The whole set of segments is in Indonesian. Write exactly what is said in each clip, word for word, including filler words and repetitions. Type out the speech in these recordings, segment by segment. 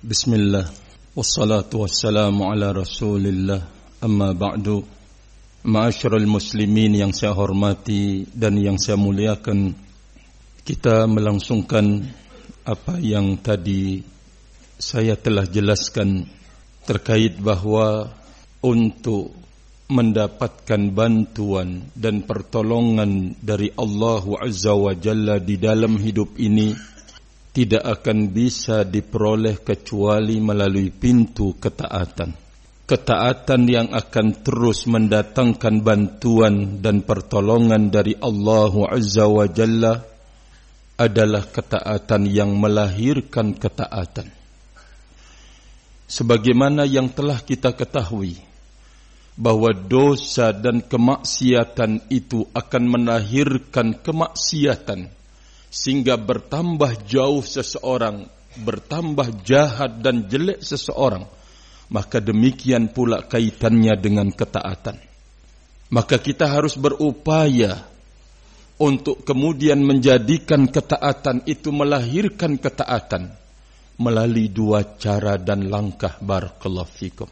Bismillah, wassalatu wassalamu ala rasulillah, amma ba'du. Ma'asyiral muslimin yang saya hormati dan yang saya muliakan, kita melangsungkan apa yang tadi saya telah jelaskan terkait bahwa untuk mendapatkan bantuan dan pertolongan dari Allah Azza wa Jalla di dalam hidup ini tidak akan bisa diperoleh kecuali melalui pintu ketaatan. Ketaatan yang akan terus mendatangkan bantuan dan pertolongan dari Allah Azza wa Jalla adalah ketaatan yang melahirkan ketaatan. Sebagaimana yang telah kita ketahui bahwa dosa dan kemaksiatan itu akan melahirkan kemaksiatan, sehingga bertambah jauh seseorang, bertambah jahat dan jelek seseorang, maka demikian pula kaitannya dengan ketaatan. Maka kita harus berupaya untuk kemudian menjadikan ketaatan itu melahirkan ketaatan melalui dua cara dan langkah. Barakallahu fikum.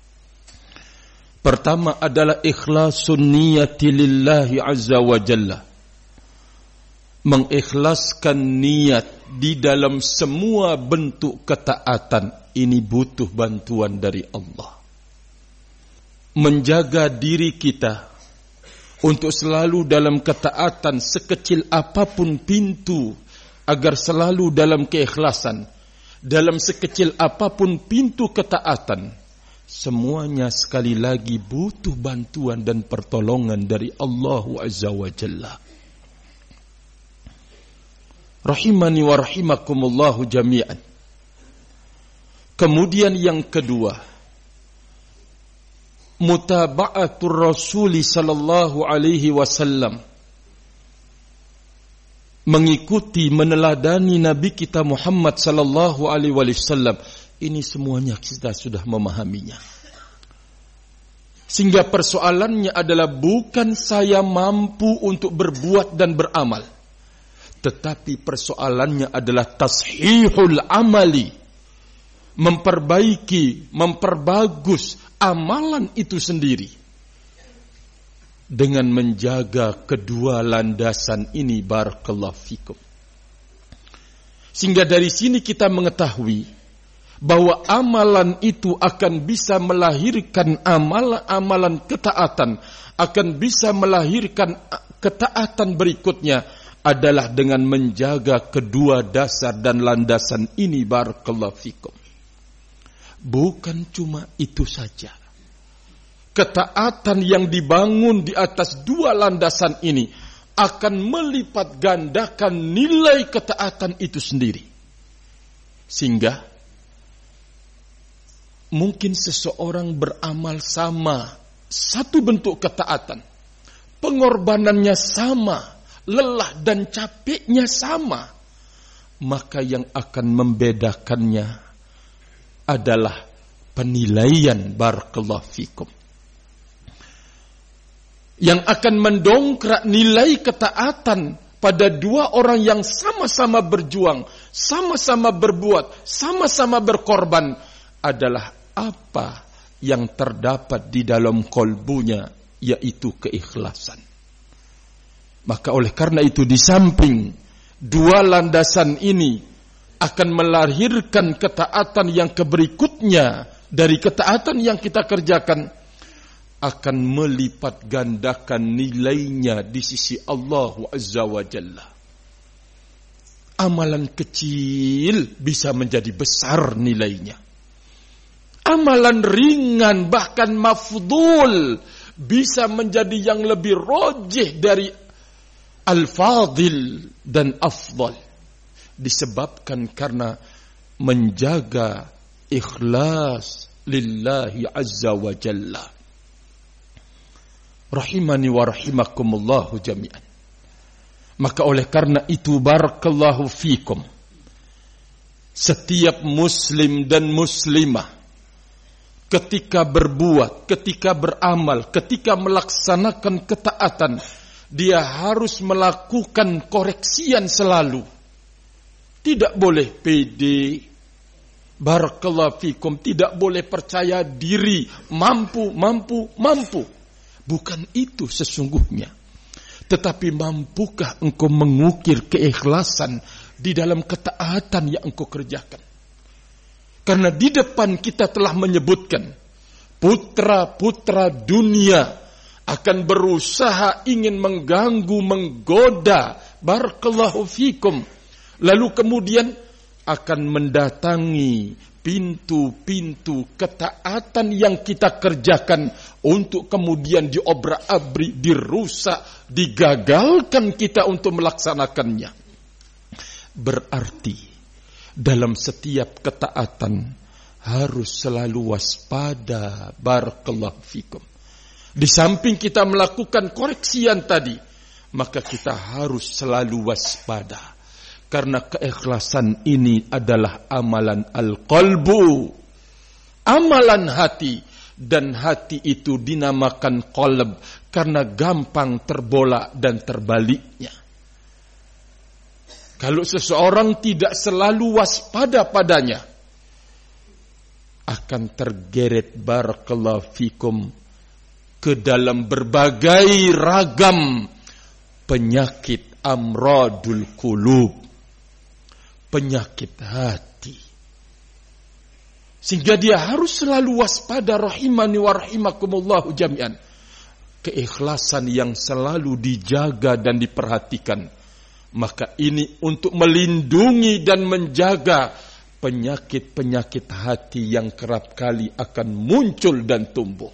Pertama adalah ikhlasun niyati lillahi azza wa jalla. Mengikhlaskan niat di dalam semua bentuk ketaatan ini butuh bantuan dari Allah. Menjaga diri kita untuk selalu dalam ketaatan sekecil apapun pintu, agar selalu dalam keikhlasan, dalam sekecil apapun pintu ketaatan, semuanya sekali lagi butuh bantuan dan pertolongan dari Allah Azza wa Jalla. Rahimani wa rahimakumullahu jami'an. Kemudian yang kedua, mutaba'atur Rasuli sallallahu alaihi wasallam. Mengikuti, meneladani Nabi kita Muhammad sallallahu alaihi wasallam. Ini semuanya kita sudah memahaminya. Sehingga persoalannya adalah bukan saya mampu untuk berbuat dan beramal, tetapi persoalannya adalah tashihul amali, memperbaiki, memperbagus amalan itu sendiri dengan menjaga kedua landasan ini. Barakallahu fikum. Sehingga dari sini kita mengetahui bahwa amalan itu akan bisa melahirkan amalan-amalan ketaatan, akan bisa melahirkan ketaatan berikutnya adalah dengan menjaga kedua dasar dan landasan ini. Barakallahu fikum. Bukan cuma itu saja. Ketaatan yang dibangun di atas dua landasan ini akan melipat gandakan nilai ketaatan itu sendiri. Sehingga mungkin seseorang beramal sama, satu bentuk ketaatan, pengorbanannya sama, lelah dan capeknya sama, maka yang akan membedakannya adalah penilaian. Barakallahu fikum. Yang akan mendongkrak nilai ketaatan pada dua orang yang sama-sama berjuang, sama-sama berbuat, sama-sama berkorban adalah apa yang terdapat di dalam kolbunya, yaitu keikhlasan. Maka oleh karena itu, di samping dua landasan ini akan melahirkan ketaatan yang keberikutnya dari ketaatan yang kita kerjakan, akan melipat gandakan nilainya di sisi Allah Azza wa Jalla. Amalan kecil bisa menjadi besar nilainya. Amalan ringan bahkan mafdul bisa menjadi yang lebih rojih dari al-fadil dan afdal, disebabkan karena menjaga ikhlas lillahi azza wa jalla. Rahimani wa rahimakumullahu jami'an. Maka oleh karena itu, barakallahu fikum, setiap muslim dan muslimah ketika berbuat, ketika beramal, ketika melaksanakan ketaatan, dia harus melakukan koreksian selalu. Tidak boleh pede, Barakallahu fikum, tidak boleh percaya diri, mampu, mampu, mampu. Bukan itu sesungguhnya. Tetapi mampukah engkau mengukir keikhlasan di dalam ketaatan yang engkau kerjakan? Karena di depan kita telah menyebutkan, putra-putra dunia akan berusaha ingin mengganggu, menggoda. Barakallahu fikum. Lalu kemudian akan mendatangi pintu-pintu ketaatan yang kita kerjakan untuk kemudian diobrak-abrik, dirusak, digagalkan kita untuk melaksanakannya. Berarti dalam setiap ketaatan harus selalu waspada. Barakallahu fikum. Di samping kita melakukan koreksi yang tadi, maka kita harus selalu waspada. Karena keikhlasan ini adalah amalan al-qalbu, amalan hati. Dan hati itu dinamakan qalb karena gampang terbolak dan terbaliknya. Kalau seseorang tidak selalu waspada padanya, akan tergeret barakallahu fikum ke dalam berbagai ragam penyakit amradul qulub, penyakit hati. Sehingga dia harus selalu waspada, rahimani wa rahimakumullahu jami'an. Keikhlasan yang selalu dijaga dan diperhatikan. Maka ini untuk melindungi dan menjaga penyakit-penyakit hati yang kerap kali akan muncul dan tumbuh.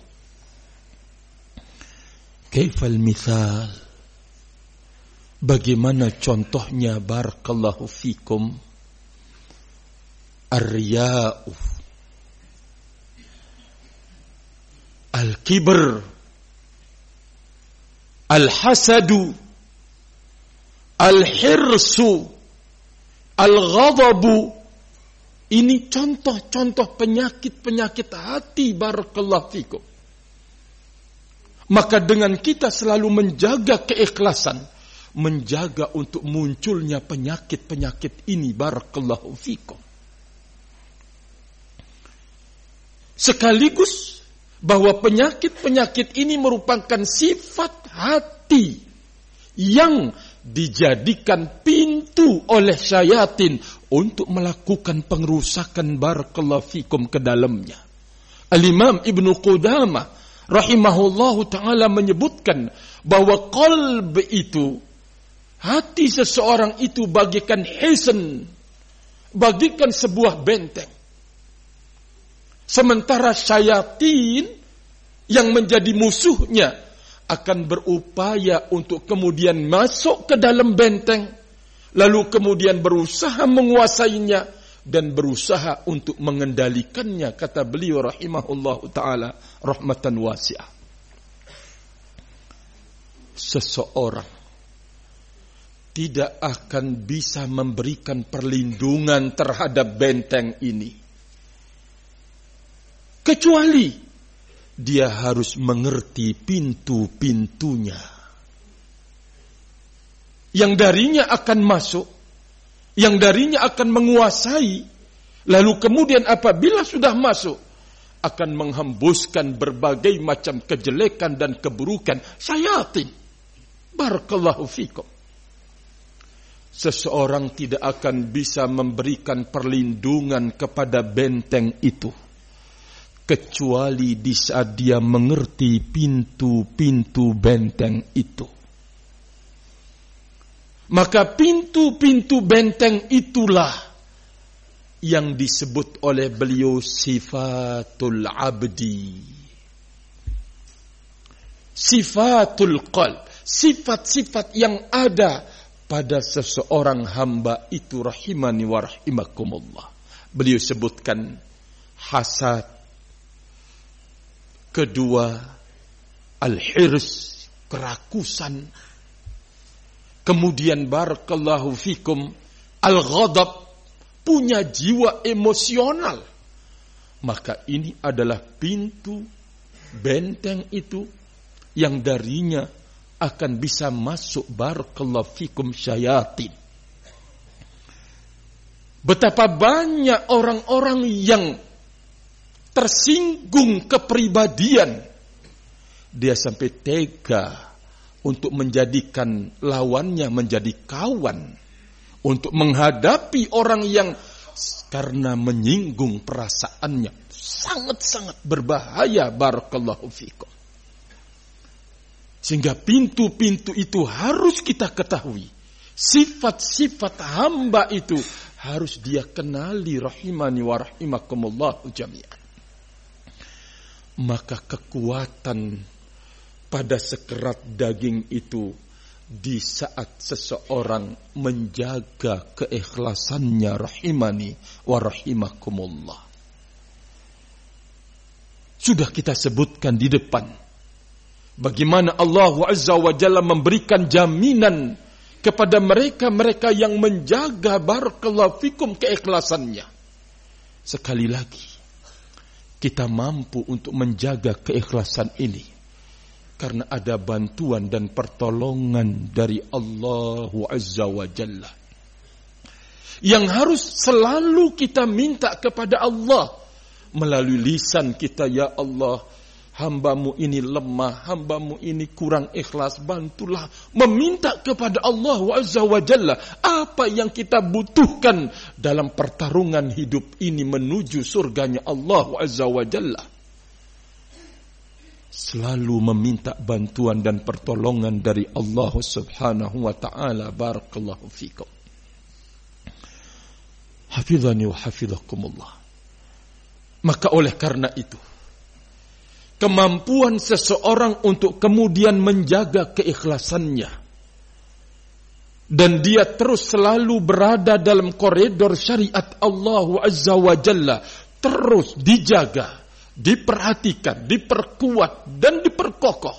Kaifal mithal? Bagaimana contohnya barakallahu fikum? Ar-riya'u, al-kibr, al-hasadu, al-hirsu, al-ghadabu. Ini contoh-contoh penyakit-penyakit hati barakallahu fikum. Maka dengan kita selalu menjaga keikhlasan, menjaga untuk munculnya penyakit-penyakit ini barakallahu fikum. Sekaligus bahwa penyakit-penyakit ini merupakan sifat hati yang dijadikan pintu oleh syayatin untuk melakukan pengerusakan barakallahu fikum ke dalamnya. Al-Imam Ibnu Qudamah rahimahullahu ta'ala menyebutkan bahwa qalb itu, hati seseorang itu bagikan hisan, bagikan sebuah benteng. Sementara syayatin yang menjadi musuhnya akan berupaya untuk kemudian masuk ke dalam benteng, lalu kemudian berusaha menguasainya dan berusaha untuk mengendalikannya, kata beliau rahimahullahu ta'ala rahmatan wasi'ah. Seseorang tidak akan bisa memberikan perlindungan terhadap benteng ini kecuali dia harus mengerti pintu-pintunya yang darinya akan masuk, yang darinya akan menguasai, lalu kemudian apabila sudah masuk akan menghembuskan berbagai macam kejelekan dan keburukan syayatin. Barakallahu fikum. Seseorang tidak akan bisa memberikan perlindungan kepada benteng itu kecuali di saat dia mengerti pintu-pintu benteng itu. Maka pintu-pintu benteng itulah yang disebut oleh beliau sifatul abdi, sifatul qalb, sifat-sifat yang ada pada seseorang hamba itu rahimani wa rahimakumullah. Beliau sebutkan hasad, kedua al-hirs, kerakusan, kemudian barakallahu fikum al-ghadab, punya jiwa emosional. Maka ini adalah pintu benteng itu yang darinya akan bisa masuk barakallahu fikum syayatin. Betapa banyak orang-orang yang tersinggung kepribadian, dia sampai tega untuk menjadikan lawannya menjadi kawan, untuk menghadapi orang yang karena menyinggung perasaannya. Sangat-sangat berbahaya, barakallahu fikum. Sehingga pintu-pintu itu harus kita ketahui. Sifat-sifat hamba itu harus dia kenali, rahimani wa rahimakumullahu jami'an. Maka kekuatan pada sekerat daging itu di saat seseorang menjaga keikhlasannya, rahimani wa rahimakumullah. Sudah kita sebutkan di depan bagaimana Allah Azza wa Jalla memberikan jaminan kepada mereka-mereka yang menjaga, barakallahu fikum, keikhlasannya. Sekali lagi, kita mampu untuk menjaga keikhlasan ini karena ada bantuan dan pertolongan dari Allah Azza wa Jalla. Yang harus selalu kita minta kepada Allah melalui lisan kita, ya Allah, hambamu ini lemah, hambamu ini kurang ikhlas, bantulah. Meminta kepada Allah Azza wa Jalla apa yang kita butuhkan dalam pertarungan hidup ini menuju surganya Allah Azza wa Jalla. Selalu meminta bantuan dan pertolongan dari Allah Subhanahu wa ta'ala. Barakallahu fikum. Hafizani wa hafizakumullah. Maka oleh karena itu, kemampuan seseorang untuk kemudian menjaga keikhlasannya dan dia terus selalu berada dalam koridor syariat Allah Azza wa Jalla, terus dijaga, diperhatikan, diperkuat dan diperkokoh.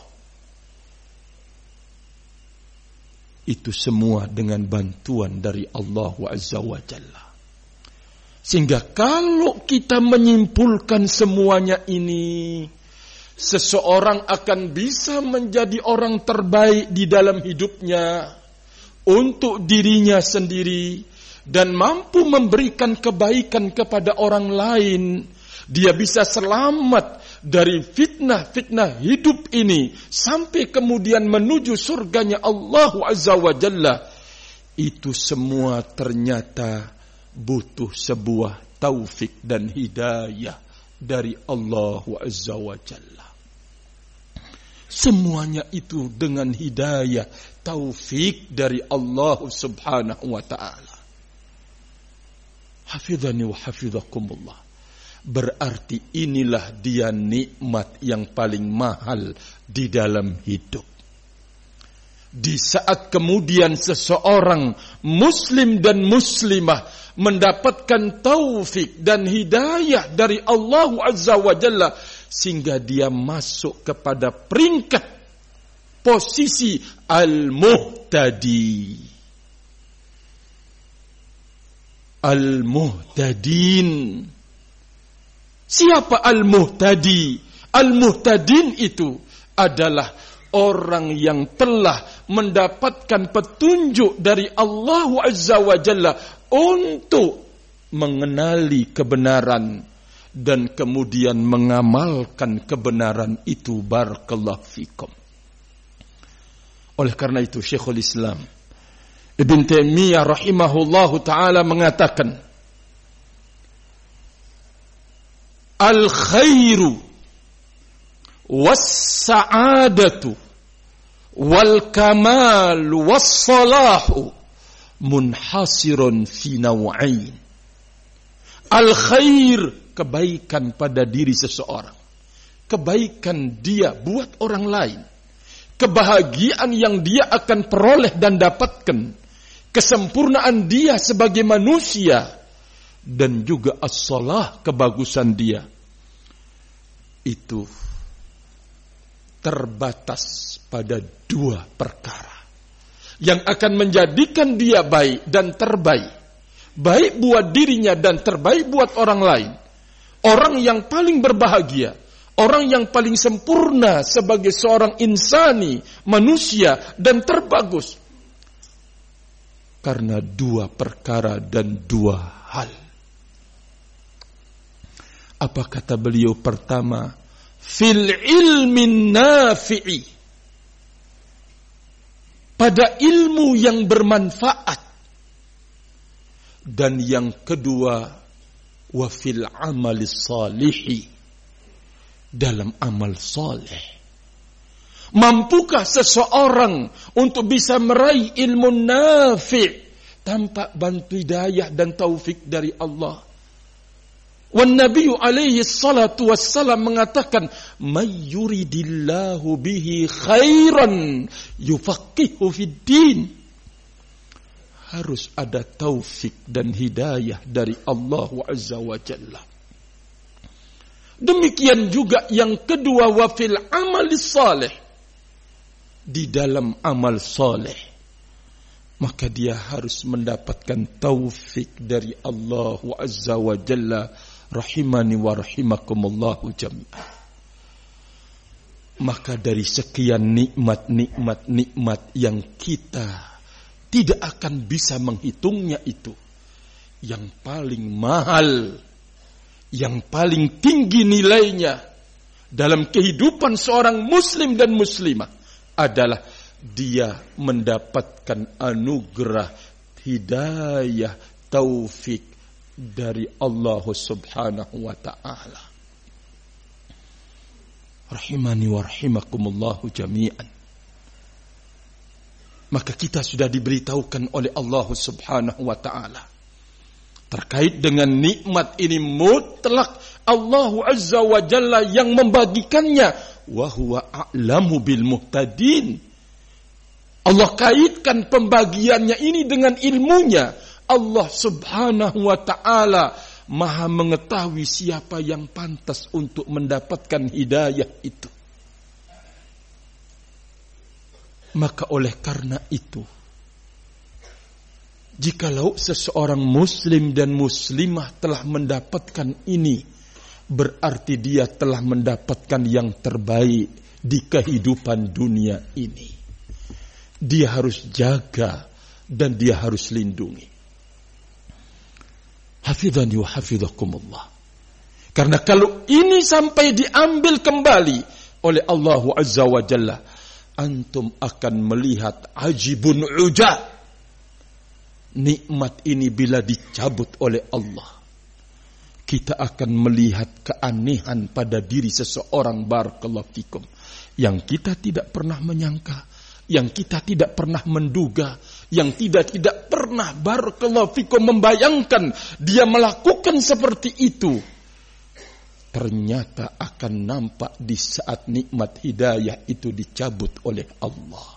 Itu semua dengan bantuan dari Allah Azza wa Jalla. Sehingga kalau kita menyimpulkan semuanya ini, seseorang akan bisa menjadi orang terbaik di dalam hidupnya untuk dirinya sendiri dan mampu memberikan kebaikan kepada orang lain. Dia bisa selamat dari fitnah-fitnah hidup ini sampai kemudian menuju surganya Allah Azza wa Jalla. Itu semua ternyata butuh sebuah taufik dan hidayah dari Allah Azza wa Jalla. Semuanya itu dengan hidayah, taufik dari Allah Subhanahu wa ta'ala. Hafizani wa hafizakumullah. Berarti inilah dia nikmat yang paling mahal di dalam hidup. Di saat kemudian seseorang muslim dan muslimah mendapatkan taufik dan hidayah dari Allah Azza wa Jalla, sehingga dia masuk kepada peringkat posisi al-muhtadi. Al-muhtadin. Siapa al-muhtadi? Al-muhtadin itu adalah orang yang telah mendapatkan petunjuk dari Allah Azza wa Jalla untuk mengenali kebenaran dan kemudian mengamalkan kebenaran itu. Barakallahu fikum. Oleh karena itu Syekhul Islam Ibn Taimiyah rahimahullahu ta'ala mengatakan, al-khairu was-sa'adatu wal-kamalu was-salahu munhasirun fi naw'ain. Al-khair, kebaikan pada diri seseorang, kebaikan dia buat orang lain, kebahagiaan yang dia akan peroleh dan dapatkan, kesempurnaan dia sebagai manusia, dan juga as-salah, kebagusan dia, itu terbatas pada dua perkara yang akan menjadikan dia baik dan terbaik, baik buat dirinya dan terbaik buat orang lain. Orang yang paling berbahagia, orang yang paling sempurna sebagai seorang insani, manusia, dan terbagus, karena dua perkara dan dua hal. Apa kata beliau? Pertama, fil ilmin nafi'i, pada ilmu yang bermanfaat. Dan yang kedua, wa fil amali salihi, dalam amal saleh. Mampukah seseorang untuk bisa meraih ilmu nafi' tanpa bantu hidayah dan taufik dari Allah? Wan Nabi alaihi salatu wassalam mengatakan, "May yuridillahu bihi khairan yufaqihu fid din." Harus ada taufik dan hidayah dari Allah Azza wa Jalla. Demikian juga yang kedua, wa fil amali salih, di dalam amal saleh, maka dia harus mendapatkan taufik dari Allah Azza wa Jalla, rahimani wa rahimakumullahu jami'an. Maka dari sekian nikmat-nikmat nikmat yang kita tidak akan bisa menghitungnya itu, yang paling mahal, yang paling tinggi nilainya dalam kehidupan seorang muslim dan muslimah adalah dia mendapatkan anugerah hidayah taufik dari Allah Subhanahu wa ta'ala. Rahimani wa rahimakumullahu jami'an. Maka kita sudah diberitahukan oleh Allah Subhanahu wa ta'ala terkait dengan nikmat ini mutlak Allah Azza wa Jalla yang membagikannya. Wa huwa a'lamu bil muhtadin. Allah kaitkan pembagiannya ini dengan ilmunya. Allah Subhanahu wa ta'ala Maha mengetahui siapa yang pantas untuk mendapatkan hidayah itu. Maka oleh karena itu, jikalau seseorang muslim dan muslimah telah mendapatkan ini, berarti dia telah mendapatkan yang terbaik di kehidupan dunia ini. Dia harus jaga dan dia harus lindungi. Hafidhani wa hafidhakumullah. Karena kalau ini sampai diambil kembali oleh Allah Azza wa Jalla, antum akan melihat ajibun uja. Nikmat ini bila dicabut oleh Allah, kita akan melihat keanehan pada diri seseorang, barakallahu fikum, yang kita tidak pernah menyangka, yang kita tidak pernah menduga, yang tidak tidak pernah barakallahu fikum membayangkan dia melakukan seperti itu. Ternyata akan nampak di saat nikmat hidayah itu dicabut oleh Allah.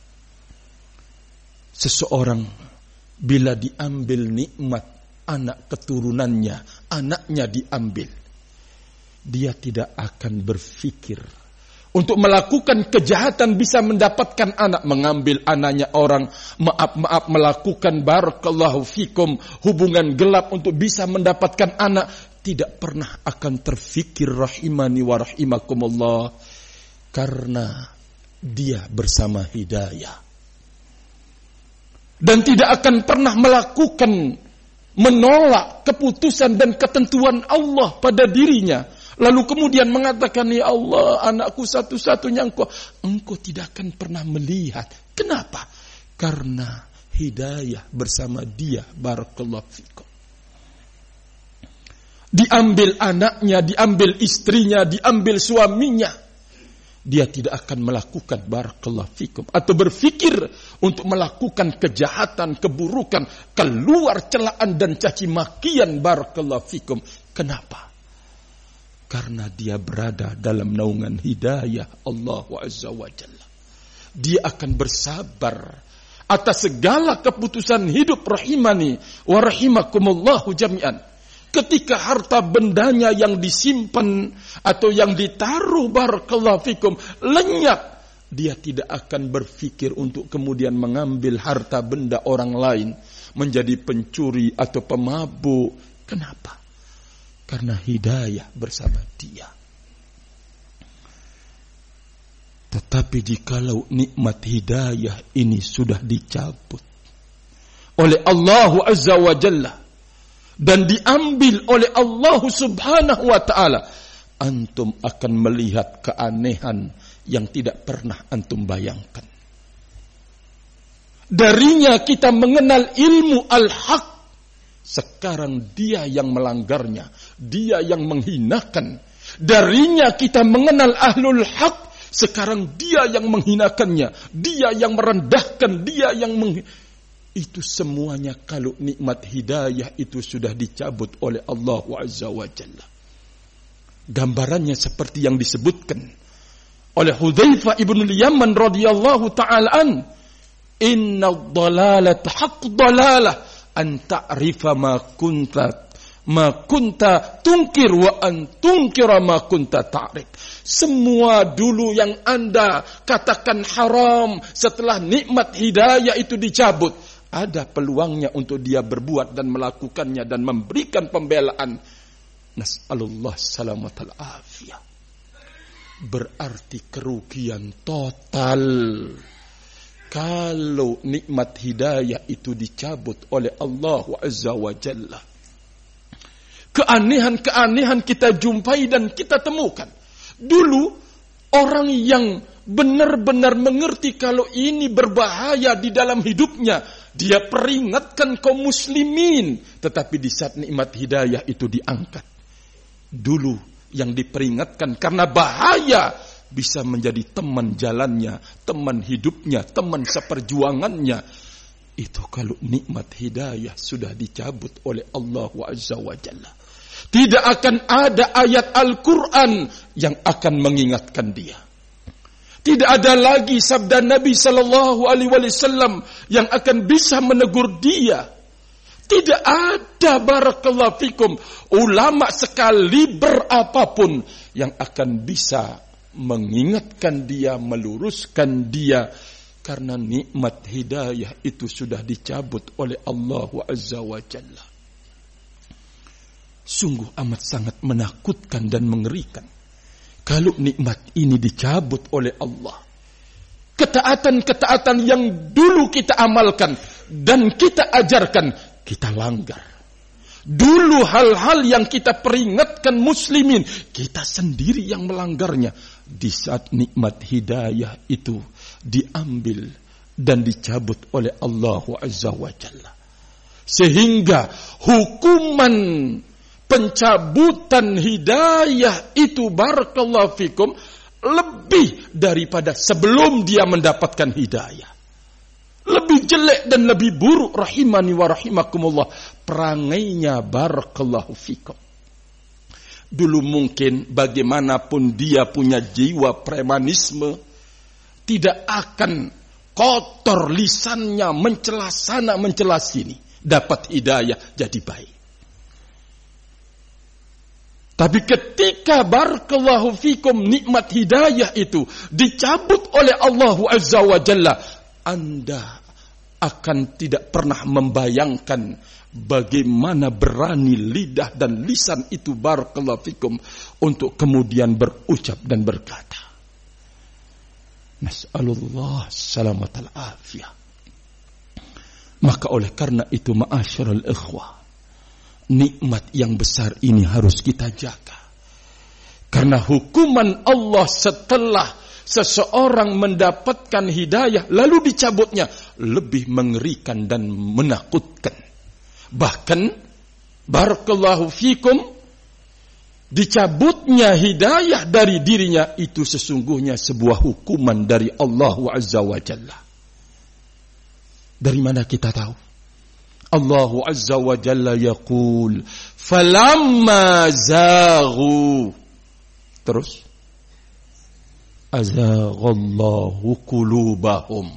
Seseorang bila diambil nikmat anak keturunannya, anaknya diambil, dia tidak akan berpikir untuk melakukan kejahatan bisa mendapatkan anak, mengambil anaknya orang, maaf-maaf melakukan barakallahu fikum hubungan gelap untuk bisa mendapatkan anak. Tidak pernah akan terfikir, rahimani wa rahimakumullah, karena dia bersama hidayah. Dan tidak akan pernah melakukan menolak keputusan dan ketentuan Allah pada dirinya. Lalu kemudian mengatakan, ya Allah, anakku satu-satunya engkau. Engkau tidak akan pernah melihat. Kenapa? Karena hidayah bersama dia, barakallahu fikum. Diambil anaknya, diambil istrinya, diambil suaminya, dia tidak akan melakukan barakallahu fikum atau berfikir untuk melakukan kejahatan, keburukan, keluar celaan dan caci makian, barakallahu fikum. Kenapa? Karena dia berada dalam naungan hidayah Allah Azza wa Jalla. Dia akan bersabar atas segala keputusan hidup, rahimani wa rahimakumullahu jami'an. Ketika harta bendanya yang disimpan atau yang ditaruh barakallahu fikum lenyap, dia tidak akan berpikir untuk kemudian mengambil harta benda orang lain, menjadi pencuri atau pemabuk. Kenapa? Karena hidayah bersama dia. Tetapi jikalau nikmat hidayah ini sudah dicabut, oleh Allah Azza wa Jalla dan diambil oleh Allah Subhanahu wa Ta'ala, antum akan melihat keanehan yang tidak pernah antum bayangkan. Darinya kita mengenal ilmu al-haq. Sekarang dia yang melanggarnya, dia yang menghinakan. Darinya kita mengenal ahlul haq. Sekarang dia yang menghinakannya, dia yang merendahkan, dia yang meng... Itu semuanya kalau nikmat hidayah itu sudah dicabut oleh Allah Azza wa Jalla. Gambarannya seperti yang disebutkan oleh Hudzaifah ibn al-Yaman radhiyallahu ta'ala an. Inna dhalalata haqq dhalalah an ta'rifa ma kunta ma kunta tunkir wa an tunkira ma kunta ta'rif. Semua dulu yang Anda katakan haram setelah nikmat hidayah itu dicabut, ada peluangnya untuk dia berbuat dan melakukannya dan memberikan pembelaan. Nas'alullah salamatal afiyah. Berarti kerugian total kalau nikmat hidayah itu dicabut oleh Allah Azza wa Jalla. Keanehan-keanehan kita jumpai dan kita temukan. Dulu orang yang benar-benar mengerti kalau ini berbahaya di dalam hidupnya, dia peringatkan kaum muslimin. Tetapi di saat nikmat hidayah itu diangkat, dulu yang diperingatkan karena bahaya bisa menjadi teman jalannya, teman hidupnya, teman seperjuangannya. Itu kalau nikmat hidayah sudah dicabut oleh Allah Azza wa Jalla. Tidak akan ada ayat Al-Quran yang akan mengingatkan dia. Tidak ada lagi sabda Nabi Sallallahu Alaihi Wasallam yang akan bisa menegur dia. Tidak ada, barakallahu fikum, ulama sekali berapapun yang akan bisa mengingatkan dia, meluruskan dia, karena nikmat hidayah itu sudah dicabut oleh Allah Azza wa Jalla. Sungguh amat sangat menakutkan dan mengerikan kalau nikmat ini dicabut oleh Allah. Ketaatan-ketaatan yang dulu kita amalkan dan kita ajarkan, kita langgar. Dulu hal-hal yang kita peringatkan muslimin, kita sendiri yang melanggarnya. Di saat nikmat hidayah itu diambil dan dicabut oleh Allah Azza wa Jalla. Sehingga hukuman pencabutan hidayah itu, barakallahu fikum, lebih daripada sebelum dia mendapatkan hidayah. Lebih jelek dan lebih buruk, rahimani wa rahimakumullah, perangainya, barakallahu fikum. Dulu mungkin bagaimanapun dia punya jiwa premanisme, tidak akan kotor lisannya mencela sana mencela sini, dapat hidayah jadi baik. Tapi ketika, barakallahu fikum, nikmat hidayah itu dicabut oleh Allah Azza wa Jalla, Anda akan tidak pernah membayangkan bagaimana berani lidah dan lisan itu, barakallahu fikum, untuk kemudian berucap dan berkata. Nas'alullah salamatal afiyah. Maka oleh karena itu, ma'asyiral ikhwah, nikmat yang besar ini harus kita jaga. Karena hukuman Allah setelah seseorang mendapatkan hidayah lalu dicabutnya lebih mengerikan dan menakutkan. Bahkan, barakallahu fikum, dicabutnya hidayah dari dirinya itu sesungguhnya sebuah hukuman dari Allah Azza wa Jalla. Dari mana kita tahu? Allah Azza wa Jalla yaqul, falamma zaghu, terus azaghallahu qulubahum,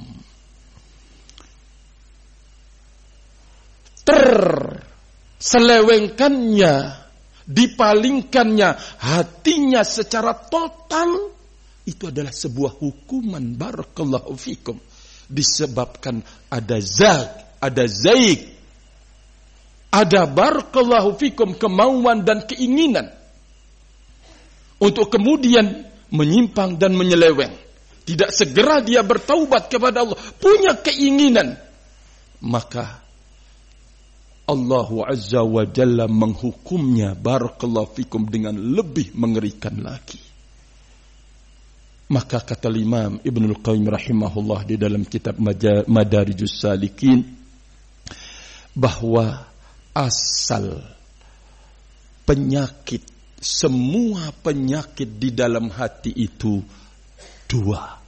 terselewengkannya, dipalingkannya hatinya secara total, itu adalah sebuah hukuman, barakallahu fikum, disebabkan ada zag, ada zaik, ada, barakallahu fikum, kemauan dan keinginan untuk kemudian menyimpang dan menyeleweng. Tidak segera dia bertaubat kepada Allah, punya keinginan, maka Allah Azza wa Jalla menghukumnya barakallahu fikum dengan lebih mengerikan lagi. Maka kata Imam Ibnul Qayyim rahimahullah di dalam kitab Madarijus Salikin, bahwa asal penyakit, semua penyakit di dalam hati itu dua.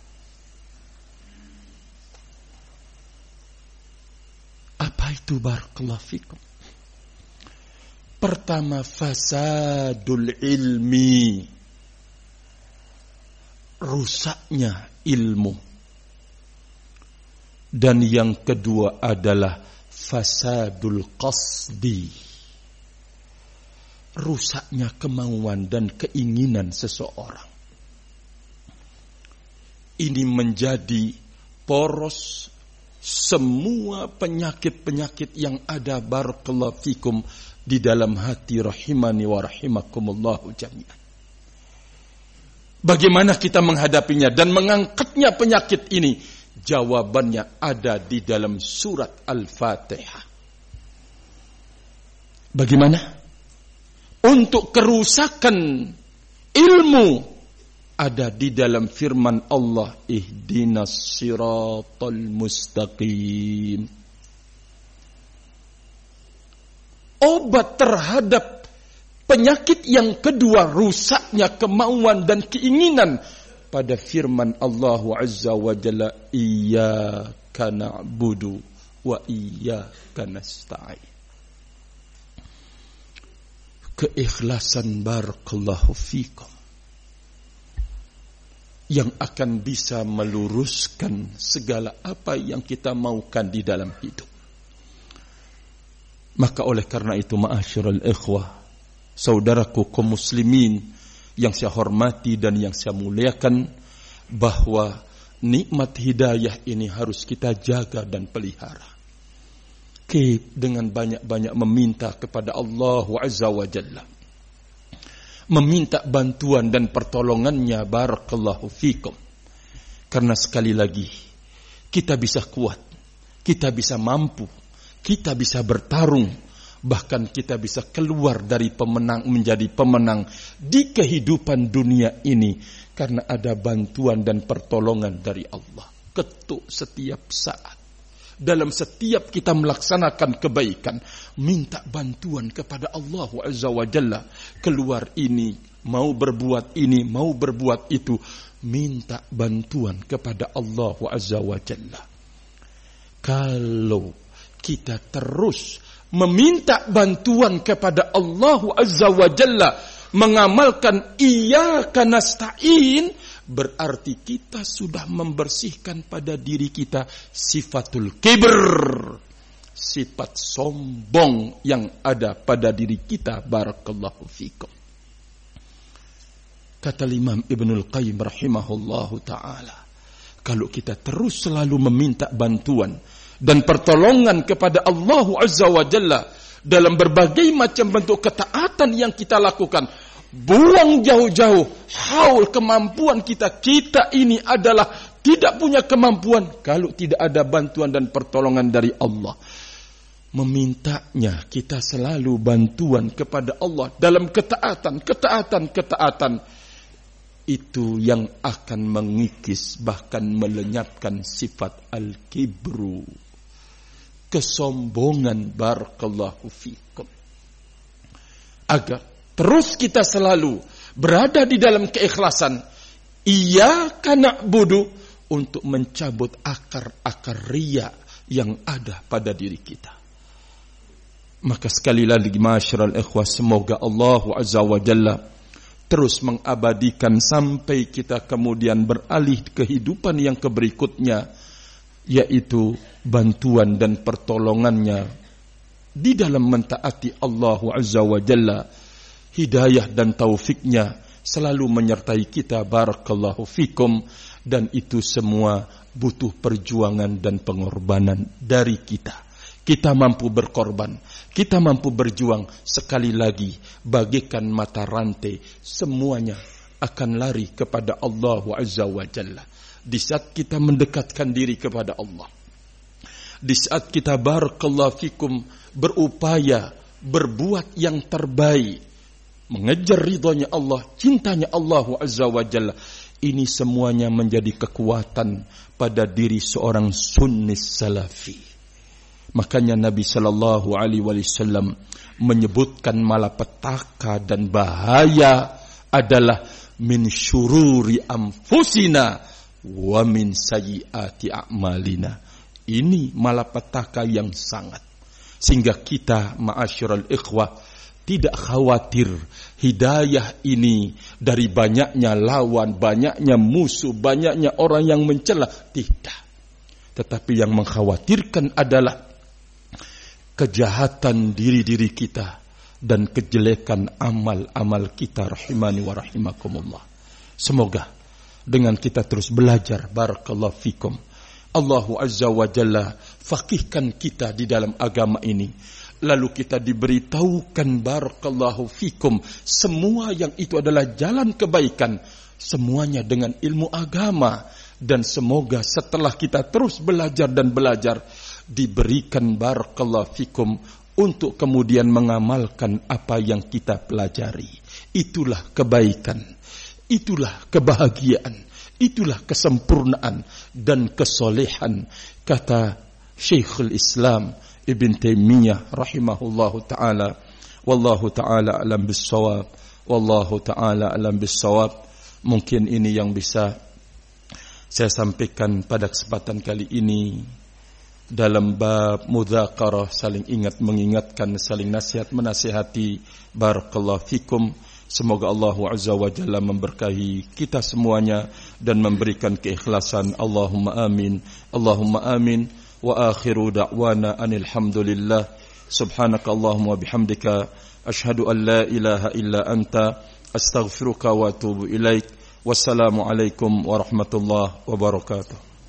Apa itu barakallahu fikum? Pertama, fasadul ilmi, rusaknya ilmu. Dan yang kedua adalah fasadul qasdi, rusaknya kemauan dan keinginan seseorang. Ini menjadi poros semua penyakit-penyakit yang ada barakallahu fikum di dalam hati rahimani wa rahimakumullahu jami'an. Bagaimana kita menghadapinya dan mengangkatnya penyakit ini? Jawabannya ada di dalam surat Al-Fatihah. Bagaimana? Untuk kerusakan ilmu ada di dalam firman Allah, ihdinas siratal mustaqim. Obat terhadap penyakit yang kedua, rusaknya kemauan dan keinginan, pada firman Allah Azza wa Jalla, iyyaka na'budu wa iyyaka nasta'in. Keikhlasan barakallahu fikum yang akan bisa meluruskan segala apa yang kita maukan di dalam hidup. Maka oleh karena itu, ma'asyiral ikhwah, saudaraku kaum muslimin yang saya hormati dan yang saya muliakan, bahwa nikmat hidayah ini harus kita jaga dan pelihara. Keep dengan banyak-banyak meminta kepada Allah Azza wa Jalla, meminta bantuan dan pertolongannya barakallahu fikum. Karena sekali lagi, kita bisa kuat, kita bisa mampu, kita bisa bertarung, bahkan kita bisa keluar dari pemenang menjadi pemenang di kehidupan dunia ini, karena ada bantuan dan pertolongan dari Allah. Ketuk setiap saat, dalam setiap kita melaksanakan kebaikan, minta bantuan kepada Allah Azza wa Jalla. Keluar ini, mau berbuat ini, mau berbuat itu, minta bantuan kepada Allah Azza wa Jalla. Kalau kita terus meminta bantuan kepada Allah Azza wa Jalla, mengamalkan iyyaka nasta'in, berarti kita sudah membersihkan pada diri kita sifatul kibr, sifat sombong yang ada pada diri kita barakallahu fikum. Kata Imam Ibnul Qayyim rahimahullahu ta'ala, kalau kita terus selalu meminta bantuan dan pertolongan kepada Allah Azza wa Jalla dalam berbagai macam bentuk ketaatan yang kita lakukan, buang jauh-jauh haul kemampuan kita. Kita ini adalah tidak punya kemampuan kalau tidak ada bantuan dan pertolongan dari Allah. Memintanya kita selalu bantuan kepada Allah dalam ketaatan, ketaatan, ketaatan. Itu yang akan mengikis, bahkan melenyapkan sifat al-kibru, kesombongan barakallahu fikum. Agar terus kita selalu berada di dalam keikhlasan iyyaka na'budu, untuk mencabut akar-akar riya yang ada pada diri kita. Maka sekali lagi ma'asyiral ikhwah, semoga Allah Azza wa Jalla terus mengabadikan sampai kita kemudian beralih kehidupan yang keberikutnya, yaitu bantuan dan pertolongannya di dalam mentaati Allah Azza wa Jalla. Hidayah dan taufiknya selalu menyertai kita barakallahu fikum, dan itu semua butuh perjuangan dan pengorbanan dari kita. Kita mampu berkorban, kita mampu berjuang, sekali lagi bagaikan mata rantai, semuanya akan lari kepada Allah Azza wa Jalla. Di saat kita mendekatkan diri kepada Allah, di saat kita barakallahu fikum berupaya berbuat yang terbaik, mengejar ridhonya Allah, cintanya Allah Azza wa Jalla. Ini semuanya menjadi kekuatan pada diri seorang sunnis salafi. Makanya Nabi Sallallahu Alaihi Wasallam menyebutkan malapetaka dan bahaya adalah min syururi anfusina wa min sayyiati a'malina. Ini malapetaka yang sangat. Sehingga kita ma'asyiral ikhwah tidak khawatir hidayah ini dari banyaknya lawan, banyaknya musuh, banyaknya orang yang mencela. Tidak. Tetapi yang mengkhawatirkan adalah kejahatan diri-diri kita dan kejelekan amal-amal kita, rahimani wa rahimakumullah. Semoga dengan kita terus belajar, barakallahu fikum, Allah Azza wa Jalla faqihkan kita di dalam agama ini. Lalu kita diberitahukan, barakallahu fikum, semua yang itu adalah jalan kebaikan, semuanya dengan ilmu agama. Dan semoga setelah kita terus belajar dan belajar, diberikan, barakallahu fikum, untuk kemudian mengamalkan apa yang kita pelajari. Itulah kebaikan, itulah kebahagiaan, itulah kesempurnaan dan kesolehan. Kata Syekhul Islam Ibn Taimiyah rahimahullahu ta'ala. Wallahu ta'ala alam bissawab. Wallahu ta'ala alam bissawab. Mungkin ini yang bisa saya sampaikan pada kesempatan kali ini dalam bab mudzakarah, saling ingat mengingatkan, saling nasihat menasihati. Barakallahu fikum. Semoga Allah Azza wa Jalla memberkahi kita semuanya dan memberikan keikhlasan. Allahumma amin. Allahumma amin. Wa akhiru da'wana anil hamdulillah. Subhanaka Allahumma bihamdika asyhadu an la ilaha illa anta astaghfiruka wa atubu ilaik. Wassalamu alaikum warahmatullahi wabarakatuh.